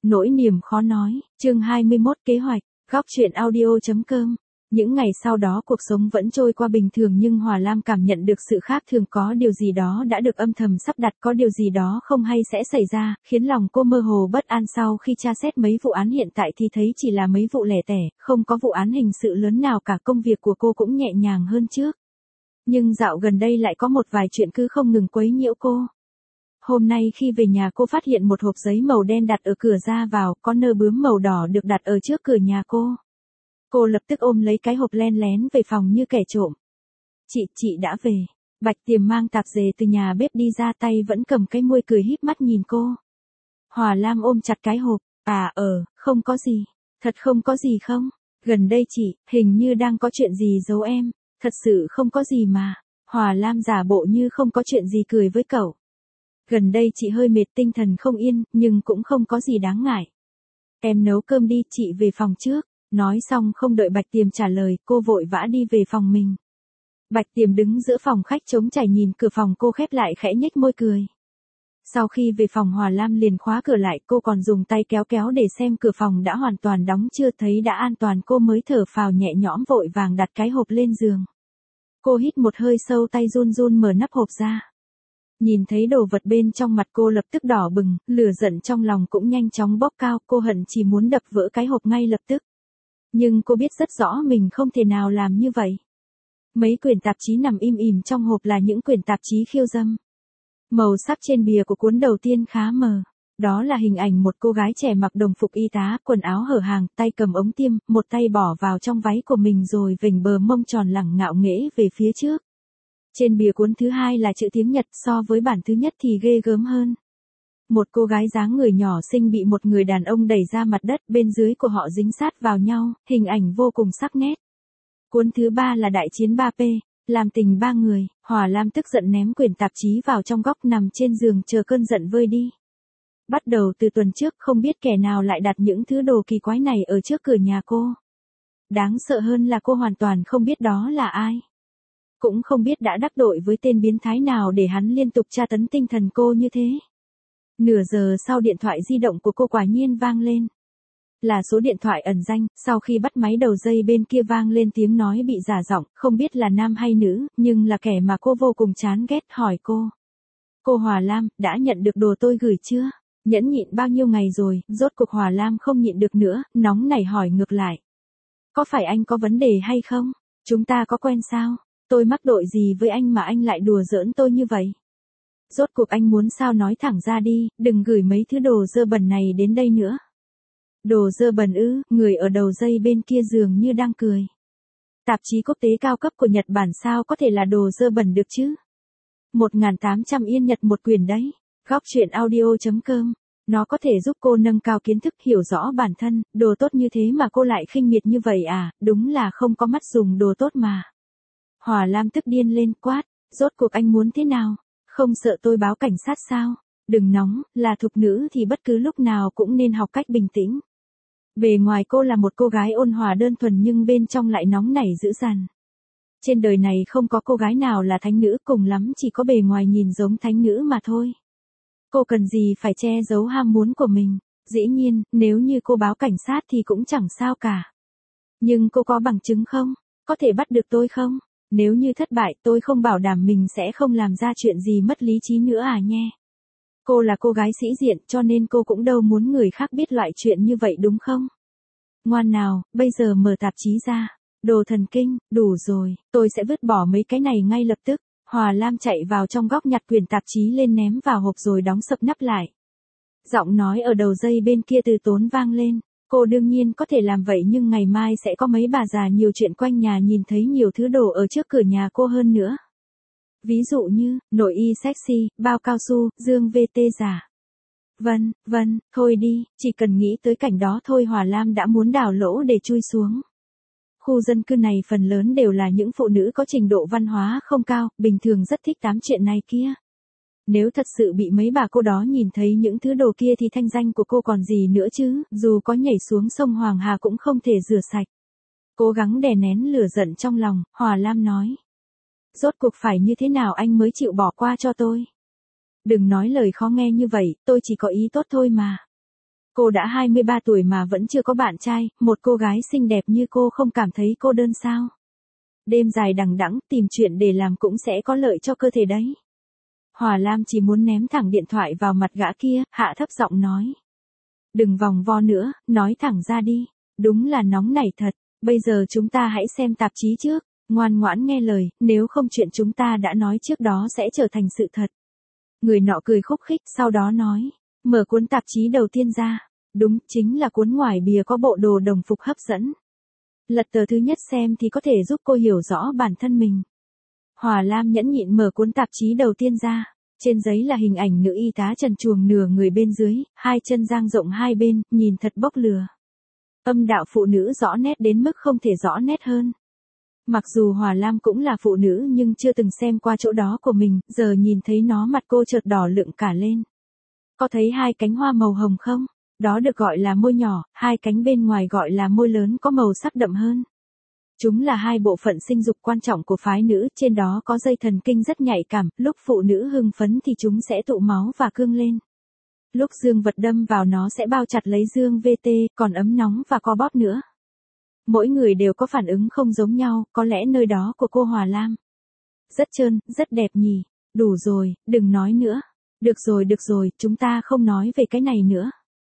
Nỗi niềm khó nói, chương 21 kế hoạch, góc truyện audio.com. Những ngày sau đó cuộc sống vẫn trôi qua bình thường nhưng Hòa Lam cảm nhận được sự khác thường, có điều gì đó đã được âm thầm sắp đặt, có điều gì đó không hay sẽ xảy ra, khiến lòng cô mơ hồ bất an. Sau khi tra xét mấy vụ án hiện tại thì thấy chỉ là mấy vụ lẻ tẻ, không có vụ án hình sự lớn nào cả, công việc của cô cũng nhẹ nhàng hơn trước. Nhưng dạo gần đây lại có một vài chuyện cứ không ngừng quấy nhiễu cô. Hôm nay khi về nhà cô phát hiện một hộp giấy màu đen đặt ở cửa ra vào, có nơ bướm màu đỏ được đặt ở trước cửa nhà cô. Cô lập tức ôm lấy cái hộp len lén về phòng như kẻ trộm. Chị đã về. Bạch Tiềm mang tạp dề từ nhà bếp đi ra, tay vẫn cầm cái muôi, cười híp mắt nhìn cô. Hòa Lam ôm chặt cái hộp. Không có gì. Thật không có gì không? Gần đây chị, hình như đang có chuyện gì giấu em. Thật sự không có gì mà. Hòa Lam giả bộ như không có chuyện gì cười với cậu. Gần đây chị hơi mệt, tinh thần không yên, nhưng cũng không có gì đáng ngại. Em nấu cơm đi, chị về phòng trước. Nói xong không đợi Bạch Tiềm trả lời, cô vội vã đi về phòng mình. Bạch Tiềm đứng giữa phòng khách trống trải nhìn cửa phòng cô khép lại, khẽ nhếch môi cười. Sau khi về phòng, Hòa Lam liền khóa cửa lại, cô còn dùng tay kéo kéo để xem cửa phòng đã hoàn toàn đóng chưa, thấy đã an toàn cô mới thở phào nhẹ nhõm, vội vàng đặt cái hộp lên giường. Cô hít một hơi sâu, tay run run mở nắp hộp ra. Nhìn thấy đồ vật bên trong, mặt cô lập tức đỏ bừng, lửa giận trong lòng cũng nhanh chóng bốc cao, cô hận chỉ muốn đập vỡ cái hộp ngay lập tức. Nhưng cô biết rất rõ mình không thể nào làm như vậy. Mấy quyển tạp chí nằm im ỉm trong hộp là những quyển tạp chí khiêu dâm. Màu sắc trên bìa của cuốn đầu tiên khá mờ. Đó là hình ảnh một cô gái trẻ mặc đồng phục y tá, quần áo hở hàng, tay cầm ống tiêm, một tay bỏ vào trong váy của mình rồi vểnh bờ mông tròn lẳng ngạo nghễ về phía trước. Trên bìa cuốn thứ hai là chữ tiếng Nhật, so với bản thứ nhất thì ghê gớm hơn. Một cô gái dáng người nhỏ xinh bị một người đàn ông đẩy ra mặt đất, bên dưới của họ dính sát vào nhau, hình ảnh vô cùng sắc nét. Cuốn thứ ba là Đại chiến 3P, làm tình ba người. Hòa Lam tức giận ném quyển tạp chí vào trong góc, nằm trên giường chờ cơn giận vơi đi. Bắt đầu từ tuần trước, không biết kẻ nào lại đặt những thứ đồ kỳ quái này ở trước cửa nhà cô. Đáng sợ hơn là cô hoàn toàn không biết đó là ai. Cũng không biết đã đắc tội với tên biến thái nào để hắn liên tục tra tấn tinh thần cô như thế. Nửa giờ sau, điện thoại di động của cô quả nhiên vang lên. Là số điện thoại ẩn danh. Sau khi bắt máy, đầu dây bên kia vang lên tiếng nói bị giả giọng, không biết là nam hay nữ, nhưng là kẻ mà cô vô cùng chán ghét, hỏi cô. Cô Hòa Lam, đã nhận được đồ tôi gửi chưa? Nhẫn nhịn bao nhiêu ngày rồi? Rốt cuộc Hòa Lam không nhịn được nữa, nóng nảy hỏi ngược lại. Có phải anh có vấn đề hay không? Chúng ta có quen sao? Tôi mắc tội gì với anh mà anh lại đùa giỡn tôi như vậy? Rốt cuộc anh muốn sao, nói thẳng ra đi, đừng gửi mấy thứ đồ dơ bẩn này đến đây nữa. Đồ dơ bẩn ư? Người ở đầu dây bên kia dường như đang cười. Tạp chí quốc tế cao cấp của Nhật Bản sao có thể là đồ dơ bẩn được chứ? 1.800 Yên Nhật một quyển đấy. Góc truyện audio.com. Nó có thể giúp cô nâng cao kiến thức, hiểu rõ bản thân. Đồ tốt như thế mà cô lại khinh miệt như vậy à? Đúng là không có mắt dùng đồ tốt mà. Hòa Lam tức điên lên, quát. Rốt cuộc anh muốn thế nào? Không sợ tôi báo cảnh sát sao? Đừng nóng, là thục nữ thì bất cứ lúc nào cũng nên học cách bình tĩnh. Bề ngoài cô là một cô gái ôn hòa đơn thuần nhưng bên trong lại nóng nảy dữ dằn. Trên đời này không có cô gái nào là thánh nữ, cùng lắm chỉ có bề ngoài nhìn giống thánh nữ mà thôi. Cô cần gì phải che giấu ham muốn của mình? Dĩ nhiên, nếu như cô báo cảnh sát thì cũng chẳng sao cả. Nhưng cô có bằng chứng không? Có thể bắt được tôi không? Nếu như thất bại, tôi không bảo đảm mình sẽ không làm ra chuyện gì mất lý trí nữa à nhé. Cô là cô gái sĩ diện, cho nên cô cũng đâu muốn người khác biết loại chuyện như vậy đúng không? Ngoan nào, bây giờ mở tạp chí ra. Đồ thần kinh, đủ rồi, tôi sẽ vứt bỏ mấy cái này ngay lập tức. Hòa Lam chạy vào trong góc, nhặt quyển tạp chí lên ném vào hộp rồi đóng sập nắp lại. Giọng nói ở đầu dây bên kia từ tốn vang lên. Cô đương nhiên có thể làm vậy, nhưng ngày mai sẽ có mấy bà già nhiều chuyện quanh nhà nhìn thấy nhiều thứ đồ ở trước cửa nhà cô hơn nữa. Ví dụ như, nội y sexy, bao cao su, dương VT giả. Vân, thôi đi, chỉ cần nghĩ tới cảnh đó thôi Hòa Lam đã muốn đào lỗ để chui xuống. Khu dân cư này phần lớn đều là những phụ nữ có trình độ văn hóa không cao, bình thường rất thích tám chuyện này kia. Nếu thật sự bị mấy bà cô đó nhìn thấy những thứ đồ kia thì thanh danh của cô còn gì nữa chứ, dù có nhảy xuống sông Hoàng Hà cũng không thể rửa sạch. Cố gắng đè nén lửa giận trong lòng, Hòa Lam nói. Rốt cuộc phải như thế nào anh mới chịu bỏ qua cho tôi? Đừng nói lời khó nghe như vậy, tôi chỉ có ý tốt thôi mà. Cô đã 23 tuổi mà vẫn chưa có bạn trai, một cô gái xinh đẹp như cô không cảm thấy cô đơn sao? Đêm dài đằng đẵng, tìm chuyện để làm cũng sẽ có lợi cho cơ thể đấy. Hòa Lam chỉ muốn ném thẳng điện thoại vào mặt gã kia, hạ thấp giọng nói. Đừng vòng vo nữa, nói thẳng ra đi. Đúng là nóng nảy thật, bây giờ chúng ta hãy xem tạp chí trước, ngoan ngoãn nghe lời, nếu không chuyện chúng ta đã nói trước đó sẽ trở thành sự thật. Người nọ cười khúc khích, sau đó nói, mở cuốn tạp chí đầu tiên ra. Đúng, chính là cuốn ngoài bìa có bộ đồ đồng phục hấp dẫn. Lật tờ thứ nhất xem thì có thể giúp cô hiểu rõ bản thân mình. Hòa Lam nhẫn nhịn mở cuốn tạp chí đầu tiên ra. Trên giấy là hình ảnh nữ y tá trần truồng nửa người bên dưới, hai chân dang rộng hai bên, nhìn thật bốc lửa. Âm đạo phụ nữ rõ nét đến mức không thể rõ nét hơn. Mặc dù Hòa Lam cũng là phụ nữ nhưng chưa từng xem qua chỗ đó của mình, giờ nhìn thấy nó mặt cô chợt đỏ lựng cả lên. Có thấy hai cánh hoa màu hồng không? Đó được gọi là môi nhỏ, hai cánh bên ngoài gọi là môi lớn có màu sắc đậm hơn. Chúng là hai bộ phận sinh dục quan trọng của phái nữ, trên đó có dây thần kinh rất nhạy cảm, lúc phụ nữ hưng phấn thì chúng sẽ tụ máu và cương lên. Lúc dương vật đâm vào nó sẽ bao chặt lấy dương VT, còn ấm nóng và co bóp nữa. Mỗi người đều có phản ứng không giống nhau, có lẽ nơi đó của cô Hòa Lam rất trơn, rất đẹp nhỉ. Đủ rồi, đừng nói nữa. Được rồi, chúng ta không nói về cái này nữa.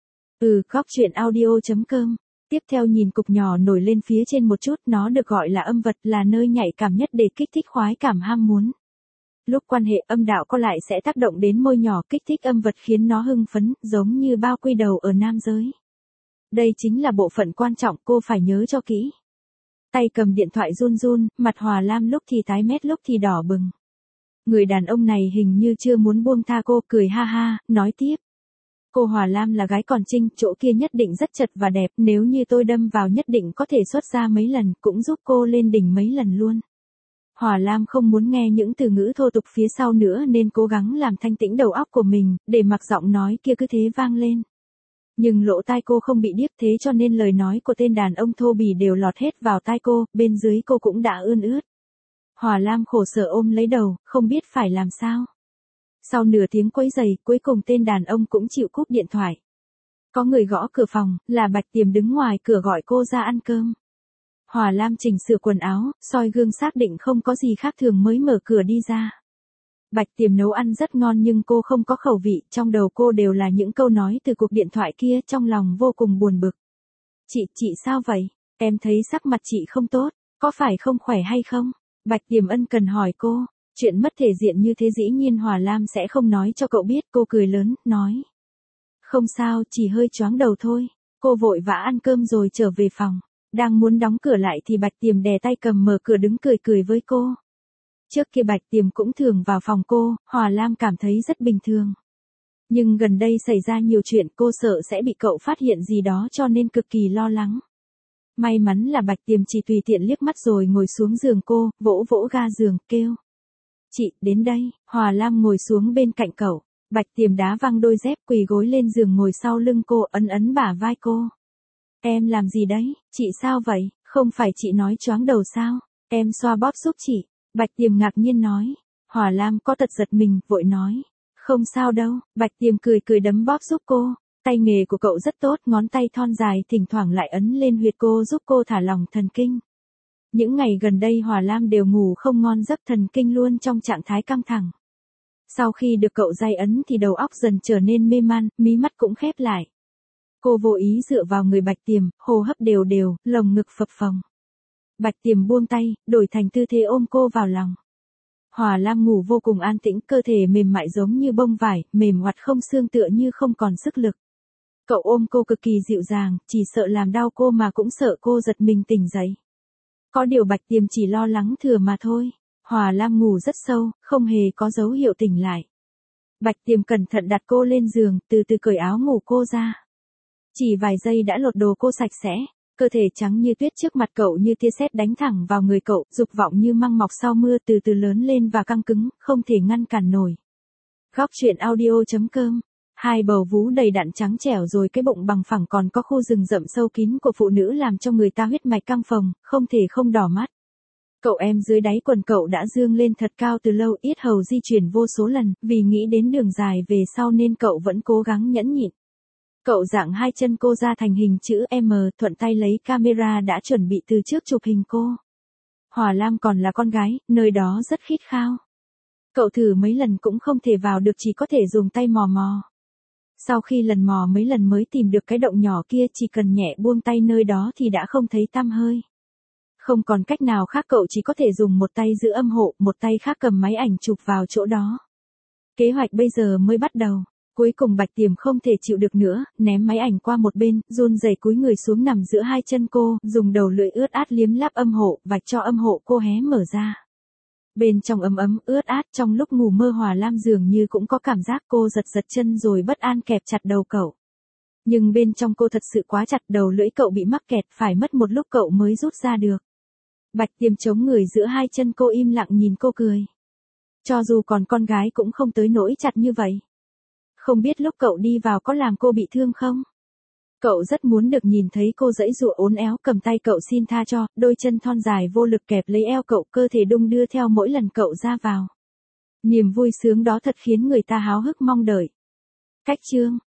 Góc truyện audio.com. Tiếp theo nhìn cục nhỏ nổi lên phía trên một chút, nó được gọi là âm vật, là nơi nhạy cảm nhất để kích thích khoái cảm ham muốn. Lúc quan hệ âm đạo có lại sẽ tác động đến môi nhỏ kích thích âm vật khiến nó hưng phấn, giống như bao quy đầu ở nam giới. Đây chính là bộ phận quan trọng cô phải nhớ cho kỹ. Tay cầm điện thoại run run, mặt Hòa Lam lúc thì tái mét lúc thì đỏ bừng. Người đàn ông này hình như chưa muốn buông tha cô, cười ha ha, nói tiếp. Cô Hòa Lam là gái còn trinh, chỗ kia nhất định rất chật và đẹp, nếu như tôi đâm vào nhất định có thể xuất ra mấy lần, cũng giúp cô lên đỉnh mấy lần luôn. Hòa Lam không muốn nghe những từ ngữ thô tục phía sau nữa nên cố gắng làm thanh tĩnh đầu óc của mình, để mặc giọng nói kia cứ thế vang lên. Nhưng lỗ tai cô không bị điếc, thế cho nên lời nói của tên đàn ông thô bỉ đều lọt hết vào tai cô, bên dưới cô cũng đã ươn ướt. Hòa Lam khổ sở ôm lấy đầu, không biết phải làm sao. Sau nửa tiếng quấy giày, cuối cùng tên đàn ông cũng chịu cúp điện thoại. Có người gõ cửa phòng, là Bạch Tiềm đứng ngoài cửa gọi cô ra ăn cơm. Hòa Lam chỉnh sửa quần áo, soi gương xác định không có gì khác thường mới mở cửa đi ra. Bạch Tiềm nấu ăn rất ngon nhưng cô không có khẩu vị, trong đầu cô đều là những câu nói từ cuộc điện thoại kia, trong lòng vô cùng buồn bực. Chị sao vậy? Em thấy sắc mặt chị không tốt, có phải không khỏe hay không? Bạch Tiềm ân cần hỏi cô. Chuyện mất thể diện như thế dĩ nhiên Hòa Lam sẽ không nói cho cậu biết, cô cười lớn, nói. Không sao, chỉ hơi choáng đầu thôi. Cô vội vã ăn cơm rồi trở về phòng. Đang muốn đóng cửa lại thì Bạch Tiềm đè tay cầm mở cửa đứng cười với cô. Trước kia Bạch Tiềm cũng thường vào phòng cô, Hòa Lam cảm thấy rất bình thường. Nhưng gần đây xảy ra nhiều chuyện, cô sợ sẽ bị cậu phát hiện gì đó cho nên cực kỳ lo lắng. May mắn là Bạch Tiềm chỉ tùy tiện liếc mắt rồi ngồi xuống giường cô, vỗ vỗ ga giường, kêu. Chị, đến đây. Hòa Lam ngồi xuống bên cạnh cậu. Bạch Tiềm đá văng đôi dép, quỳ gối lên giường ngồi sau lưng cô, ấn bả vai cô. Em làm gì đấy? Chị sao vậy? Không phải chị nói choáng đầu sao? Em xoa bóp giúp chị. Bạch Tiềm ngạc nhiên nói. Hòa Lam có tật giật mình, vội nói. Không sao đâu. Bạch Tiềm cười đấm bóp giúp cô. Tay nghề của cậu rất tốt, ngón tay thon dài thỉnh thoảng lại ấn lên huyệt cô giúp cô thả lỏng thần kinh. Những ngày gần đây Hòa Lam đều ngủ không ngon giấc, thần kinh luôn trong trạng thái căng thẳng. Sau khi được cậu day ấn thì đầu óc dần trở nên mê man, mí mắt cũng khép lại. Cô vô ý dựa vào người Bạch Tiềm, hô hấp đều đều, lồng ngực phập phồng. Bạch Tiềm buông tay, đổi thành tư thế ôm cô vào lòng. Hòa Lam ngủ vô cùng an tĩnh, cơ thể mềm mại giống như bông vải, mềm oặt không xương tựa như không còn sức lực. Cậu ôm cô cực kỳ dịu dàng, chỉ sợ làm đau cô mà cũng sợ cô giật mình tỉnh dậy. Có điều Bạch Tiềm chỉ lo lắng thừa mà thôi. Hòa Lam ngủ rất sâu, không hề có dấu hiệu tỉnh lại. Bạch Tiềm cẩn thận đặt cô lên giường, từ từ cởi áo ngủ cô ra. Chỉ vài giây đã lột đồ cô sạch sẽ, cơ thể trắng như tuyết trước mặt cậu như tia sét đánh thẳng vào người cậu, dục vọng như măng mọc sau mưa từ từ lớn lên và căng cứng, không thể ngăn cản nổi. Góc truyện audio.com. Hai bầu vú đầy đặn trắng trẻo rồi cái bụng bằng phẳng còn có khu rừng rậm sâu kín của phụ nữ làm cho người ta huyết mạch căng phồng, không thể không đỏ mắt. Cậu em dưới đáy quần cậu đã dương lên thật cao từ lâu, yết hầu di chuyển vô số lần, vì nghĩ đến đường dài về sau nên cậu vẫn cố gắng nhẫn nhịn. Cậu dạng hai chân cô ra thành hình chữ M, thuận tay lấy camera đã chuẩn bị từ trước chụp hình cô. Hỏa Lam còn là con gái, nơi đó rất khít khao. Cậu thử mấy lần cũng không thể vào được, chỉ có thể dùng tay mò mò. Sau khi lần mò mấy lần mới tìm được cái động nhỏ kia, chỉ cần nhẹ buông tay nơi đó thì đã không thấy tăm hơi. Không còn cách nào khác, cậu chỉ có thể dùng một tay giữ âm hộ, một tay khác cầm máy ảnh chụp vào chỗ đó. Kế hoạch bây giờ mới bắt đầu. Cuối cùng Bạch Tiềm không thể chịu được nữa, ném máy ảnh qua một bên, run rẩy cúi người xuống nằm giữa hai chân cô, dùng đầu lưỡi ướt át liếm láp âm hộ, vạch cho âm hộ cô hé mở ra. Bên trong ấm ấm ướt át, trong lúc ngủ mơ Hòa Lam dường như cũng có cảm giác, cô giật giật chân rồi bất an kẹp chặt đầu cậu. Nhưng bên trong cô thật sự quá chặt, đầu lưỡi cậu bị mắc kẹt, phải mất một lúc cậu mới rút ra được. Bạch Tiềm chống người giữa hai chân cô, im lặng nhìn cô cười. Cho dù còn con gái cũng không tới nỗi chặt như vậy. Không biết lúc cậu đi vào có làm cô bị thương không? Cậu rất muốn được nhìn thấy cô giãy giụa uốn éo cầm tay cậu xin tha cho, đôi chân thon dài vô lực kẹp lấy eo cậu, cơ thể đung đưa theo mỗi lần cậu ra vào. Niềm vui sướng đó thật khiến người ta háo hức mong đợi. Cách chương